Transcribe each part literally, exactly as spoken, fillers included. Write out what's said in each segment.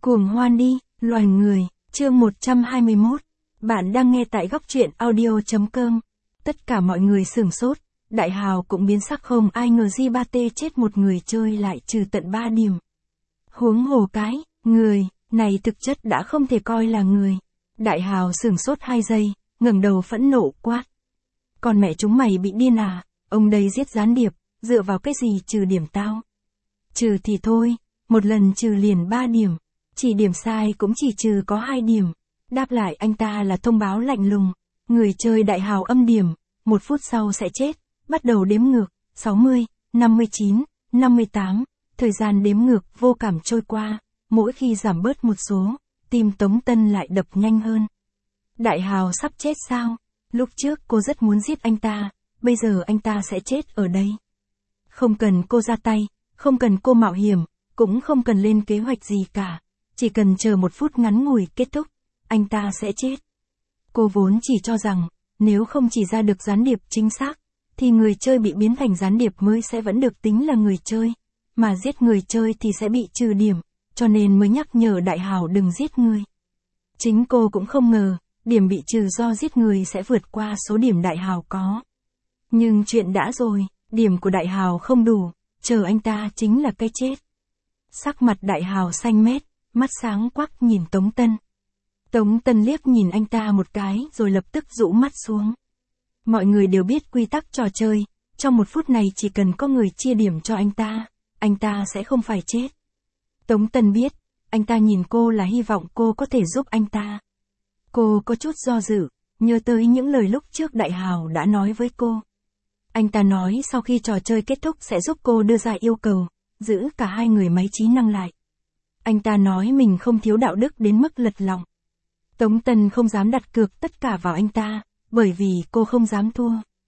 Cuồng hoan đi, loài người, chương một trăm hai mươi mốt. Bạn đang nghe tại góc truyện audio.com. Tất cả mọi người sửng sốt, Đại Hào cũng biến sắc, không ai ngờ Di Ba Tê chết một người chơi lại trừ tận ba điểm. Huống hồ cái, người, này thực chất đã không thể coi là người. Đại Hào sửng sốt hai giây, ngẩng đầu phẫn nộ quát. Còn mẹ chúng mày bị điên à, ông đây giết gián điệp, dựa vào cái gì trừ điểm tao? Trừ thì thôi, một lần trừ liền ba điểm. Chỉ điểm sai cũng chỉ trừ có hai điểm. Đáp lại anh ta là thông báo lạnh lùng. Người chơi Đại Hào âm điểm, một phút sau sẽ chết. Bắt đầu đếm ngược, sáu mươi, năm mươi chín, năm mươi tám. Thời gian đếm ngược vô cảm trôi qua. Mỗi khi giảm bớt một số, tim Tống Tân lại đập nhanh hơn. Đại Hào sắp chết sao? Lúc trước cô rất muốn giết anh ta, bây giờ anh ta sẽ chết ở đây. Không cần cô ra tay, không cần cô mạo hiểm, cũng không cần lên kế hoạch gì cả. Chỉ cần chờ một phút ngắn ngủi kết thúc, anh ta sẽ chết. Cô vốn chỉ cho rằng, nếu không chỉ ra được gián điệp chính xác, thì người chơi bị biến thành gián điệp mới sẽ vẫn được tính là người chơi. Mà giết người chơi thì sẽ bị trừ điểm, cho nên mới nhắc nhở Đại Hào đừng giết người. Chính cô cũng không ngờ, điểm bị trừ do giết người sẽ vượt qua số điểm Đại Hào có. Nhưng chuyện đã rồi, điểm của Đại Hào không đủ, chờ anh ta chính là cái chết. Sắc mặt Đại Hào xanh mét, mắt sáng quắc nhìn Tống Tân. Tống Tân liếc nhìn anh ta một cái rồi lập tức rũ mắt xuống. Mọi người đều biết quy tắc trò chơi, trong một phút này chỉ cần có người chia điểm cho anh ta, anh ta sẽ không phải chết. Tống Tân biết, anh ta nhìn cô là hy vọng cô có thể giúp anh ta. Cô có chút do dự, nhớ tới những lời lúc trước Đại Hào đã nói với cô. Anh ta nói sau khi trò chơi kết thúc sẽ giúp cô đưa ra yêu cầu, giữ cả hai người máy trí năng lại. Anh ta nói mình không thiếu đạo đức đến mức lật lọng. Tống Tân không dám đặt cược tất cả vào anh ta, bởi vì cô không dám thua.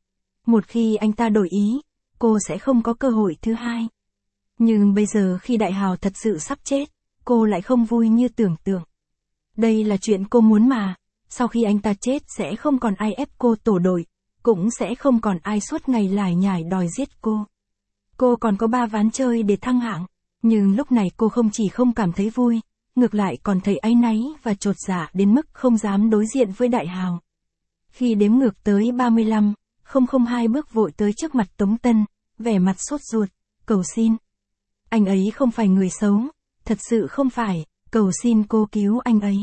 Một khi anh ta đổi ý, cô sẽ không có cơ hội thứ hai. Nhưng bây giờ khi Đại Hào thật sự sắp chết, cô lại không vui như tưởng tượng. Đây là chuyện cô muốn mà, sau khi anh ta chết sẽ không còn ai ép cô tổ đội, cũng sẽ không còn ai suốt ngày lải nhải đòi giết cô. Cô còn có ba ván chơi để thăng hạng. Nhưng lúc này cô không chỉ không cảm thấy vui, ngược lại còn thấy áy náy và chột dạ đến mức không dám đối diện với Đại Hào. Khi đếm ngược tới ba mươi lăm, không không hai bước vội tới trước mặt Tống Tân, vẻ mặt sốt ruột, cầu xin. Anh ấy không phải người xấu, thật sự không phải, cầu xin cô cứu anh ấy.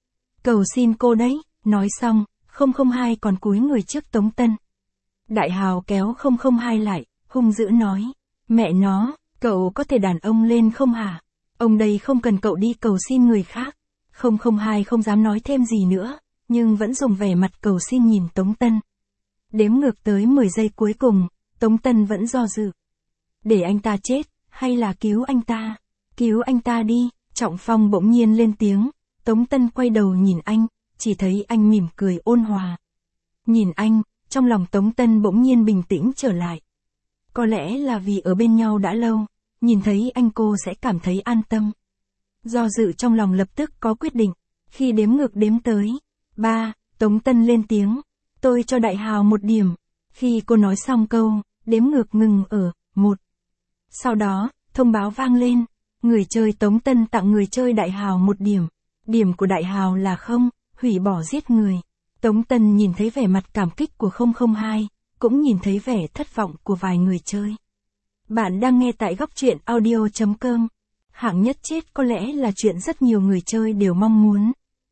Cầu xin cô đấy, nói xong, không không hai còn cúi người trước Tống Tân. Đại Hào kéo không không hai lại, hung dữ nói, mẹ nó. Cậu có thể đàn ông lên không hả? Ông đây không cần cậu đi cầu xin người khác. không không hai không dám nói thêm gì nữa, nhưng vẫn dùng vẻ mặt cầu xin nhìn Tống Tân. Đếm ngược tới mười giây cuối cùng, Tống Tân vẫn do dự. Để anh ta chết, hay là cứu anh ta? Cứu anh ta đi, Trọng Phong bỗng nhiên lên tiếng. Tống Tân quay đầu nhìn anh, chỉ thấy anh mỉm cười ôn hòa. Nhìn anh, trong lòng Tống Tân bỗng nhiên bình tĩnh trở lại. Có lẽ là vì ở bên nhau đã lâu, nhìn thấy anh cô sẽ cảm thấy an tâm. Do dự trong lòng lập tức có quyết định. Khi đếm ngược đếm tới ba, Tống Tân lên tiếng. Tôi cho Đại Hào một điểm. Khi cô nói xong câu, đếm ngược ngừng ở một. Sau đó, thông báo vang lên. Người chơi Tống Tân tặng người chơi Đại Hào một điểm. Điểm của Đại Hào là không, hủy bỏ giết người. Tống Tân nhìn thấy vẻ mặt cảm kích của không không hai. Cũng nhìn thấy vẻ thất vọng của vài người chơi. Bạn đang nghe tại góc truyện audio.com. Hạng nhất chết có lẽ là chuyện rất nhiều người chơi đều mong muốn.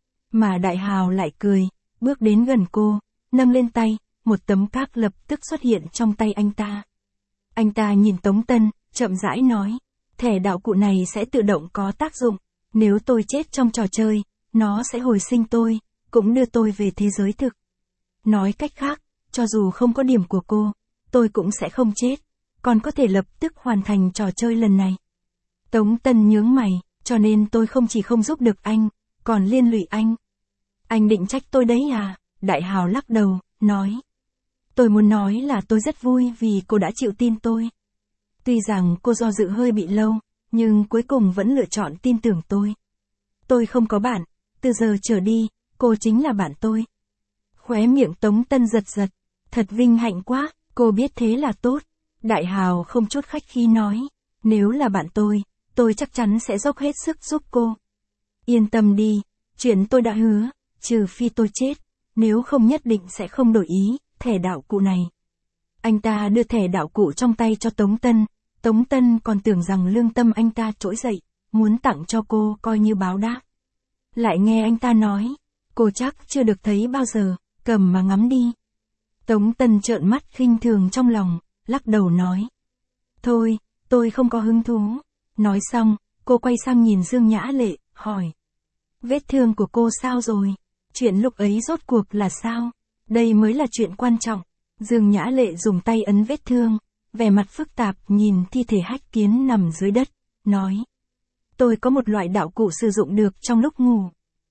Mà Đại Hào lại cười, bước đến gần cô, nâng lên tay, một tấm cát lập tức xuất hiện trong tay anh ta. Anh ta nhìn Tống Tân, chậm rãi nói, thẻ đạo cụ này sẽ tự động có tác dụng. Nếu tôi chết trong trò chơi, nó sẽ hồi sinh tôi, cũng đưa tôi về thế giới thực. Nói cách khác, cho dù không có điểm của cô, tôi cũng sẽ không chết, còn có thể lập tức hoàn thành trò chơi lần này. Tống Tân nhướng mày, cho nên tôi không chỉ không giúp được anh, còn liên lụy anh. Anh định trách tôi đấy à? Đại Hào lắc đầu, nói. Tôi muốn nói là tôi rất vui vì cô đã chịu tin tôi. Tuy rằng cô do dự hơi bị lâu, nhưng cuối cùng vẫn lựa chọn tin tưởng tôi. Tôi không có bạn, từ giờ trở đi, cô chính là bạn tôi. Khóe miệng Tống Tân giật giật, thật vinh hạnh quá, cô biết thế là tốt. Đại Hào không chút khách khí nói, nếu là bạn tôi, tôi chắc chắn sẽ dốc hết sức giúp cô. Yên tâm đi, chuyện tôi đã hứa, trừ phi tôi chết, nếu không nhất định sẽ không đổi ý, thẻ đạo cụ này. Anh ta đưa thẻ đạo cụ trong tay cho Tống Tân, Tống Tân còn tưởng rằng lương tâm anh ta trỗi dậy, muốn tặng cho cô coi như báo đáp. Lại nghe anh ta nói, cô chắc chưa được thấy bao giờ, cầm mà ngắm đi. Tống Tân trợn mắt khinh thường trong lòng, lắc đầu nói. Thôi, tôi không có hứng thú. Nói xong, cô quay sang nhìn Dương Nhã Lệ, hỏi. Vết thương của cô sao rồi? Chuyện lúc ấy rốt cuộc là sao? Đây mới là chuyện quan trọng. Dương Nhã Lệ dùng tay ấn vết thương, vẻ mặt phức tạp nhìn thi thể Hách Kiến nằm dưới đất, nói. Tôi có một loại đạo cụ sử dụng được trong lúc ngủ.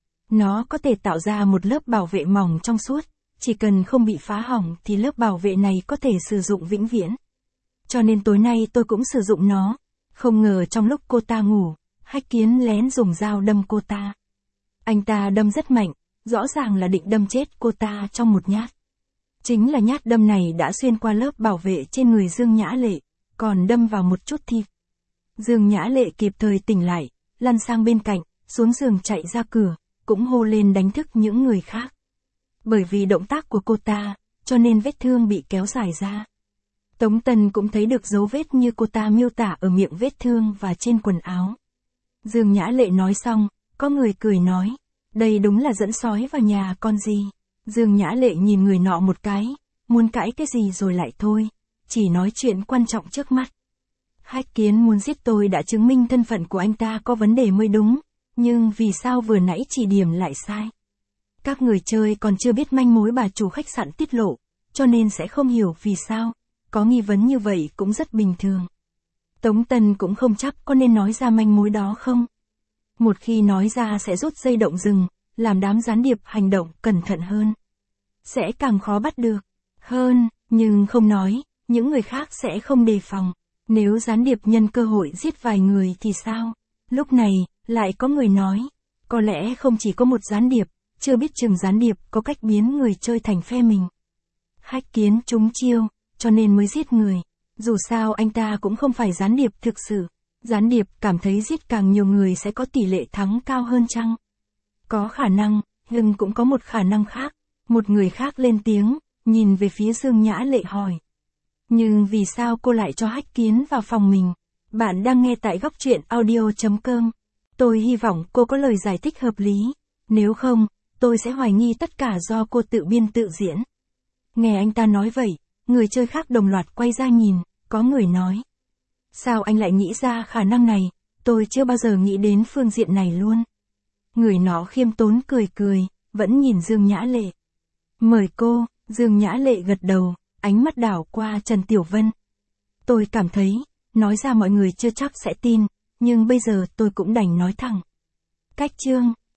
Nó có thể tạo ra một lớp bảo vệ mỏng trong suốt, chỉ cần không bị phá hỏng thì lớp bảo vệ này có thể sử dụng vĩnh viễn. Cho nên tối nay tôi cũng sử dụng nó, không ngờ trong lúc cô ta ngủ, Hách Kiến lén dùng dao đâm cô ta. Anh ta đâm rất mạnh, rõ ràng là định đâm chết cô ta trong một nhát. Chính là nhát đâm này đã xuyên qua lớp bảo vệ trên người Dương Nhã Lệ, còn đâm vào một chút thịt. Dương Nhã Lệ kịp thời tỉnh lại, lăn sang bên cạnh, xuống giường chạy ra cửa, cũng hô lên đánh thức những người khác. Bởi vì động tác của cô ta, cho nên vết thương bị kéo dài ra. Tống Tân cũng thấy được dấu vết như cô ta miêu tả ở miệng vết thương và trên quần áo. Dương Nhã Lệ nói xong, có người cười nói, đây đúng là dẫn sói vào nhà con gì. Dương Nhã Lệ nhìn người nọ một cái, muốn cãi cái gì rồi lại thôi, chỉ nói chuyện quan trọng trước mắt. Hách Kiến muốn giết tôi đã chứng minh thân phận của anh ta có vấn đề mới đúng, nhưng vì sao vừa nãy chỉ điểm lại sai? Các người chơi còn chưa biết manh mối bà chủ khách sạn tiết lộ, cho nên sẽ không hiểu vì sao, có nghi vấn như vậy cũng rất bình thường. Tống Tân cũng không chắc có nên nói ra manh mối đó không? Một khi nói ra sẽ rút dây động rừng, làm đám gián điệp hành động cẩn thận hơn. Sẽ càng khó bắt được hơn, nhưng không nói, những người khác sẽ không đề phòng. Nếu gián điệp nhân cơ hội giết vài người thì sao? Lúc này, lại có người nói, có lẽ không chỉ có một gián điệp, chưa biết chừng gián điệp có cách biến người chơi thành phe mình. Hách Kiến trúng chiêu, cho nên mới giết người. Dù sao anh ta cũng không phải gián điệp thực sự. Gián điệp cảm thấy giết càng nhiều người sẽ có tỷ lệ thắng cao hơn chăng? Có khả năng, nhưng cũng có một khả năng khác. Một người khác lên tiếng, nhìn về phía Dương Nhã Lệ hỏi. Nhưng vì sao cô lại cho Hách Kiến vào phòng mình? Bạn đang nghe tại góc truyện audio chấm com. Tôi hy vọng cô có lời giải thích hợp lý. Nếu không, tôi sẽ hoài nghi tất cả do cô tự biên tự diễn. Nghe anh ta nói vậy, người chơi khác đồng loạt quay ra nhìn, có người nói. Sao anh lại nghĩ ra khả năng này, tôi chưa bao giờ nghĩ đến phương diện này luôn. Người nó khiêm tốn cười cười, vẫn nhìn Dương Nhã Lệ. Mời cô, Dương Nhã Lệ gật đầu, ánh mắt đảo qua Trần Tiểu Vân. Tôi cảm thấy, nói ra mọi người chưa chắc sẽ tin, nhưng bây giờ tôi cũng đành nói thẳng. Cách chương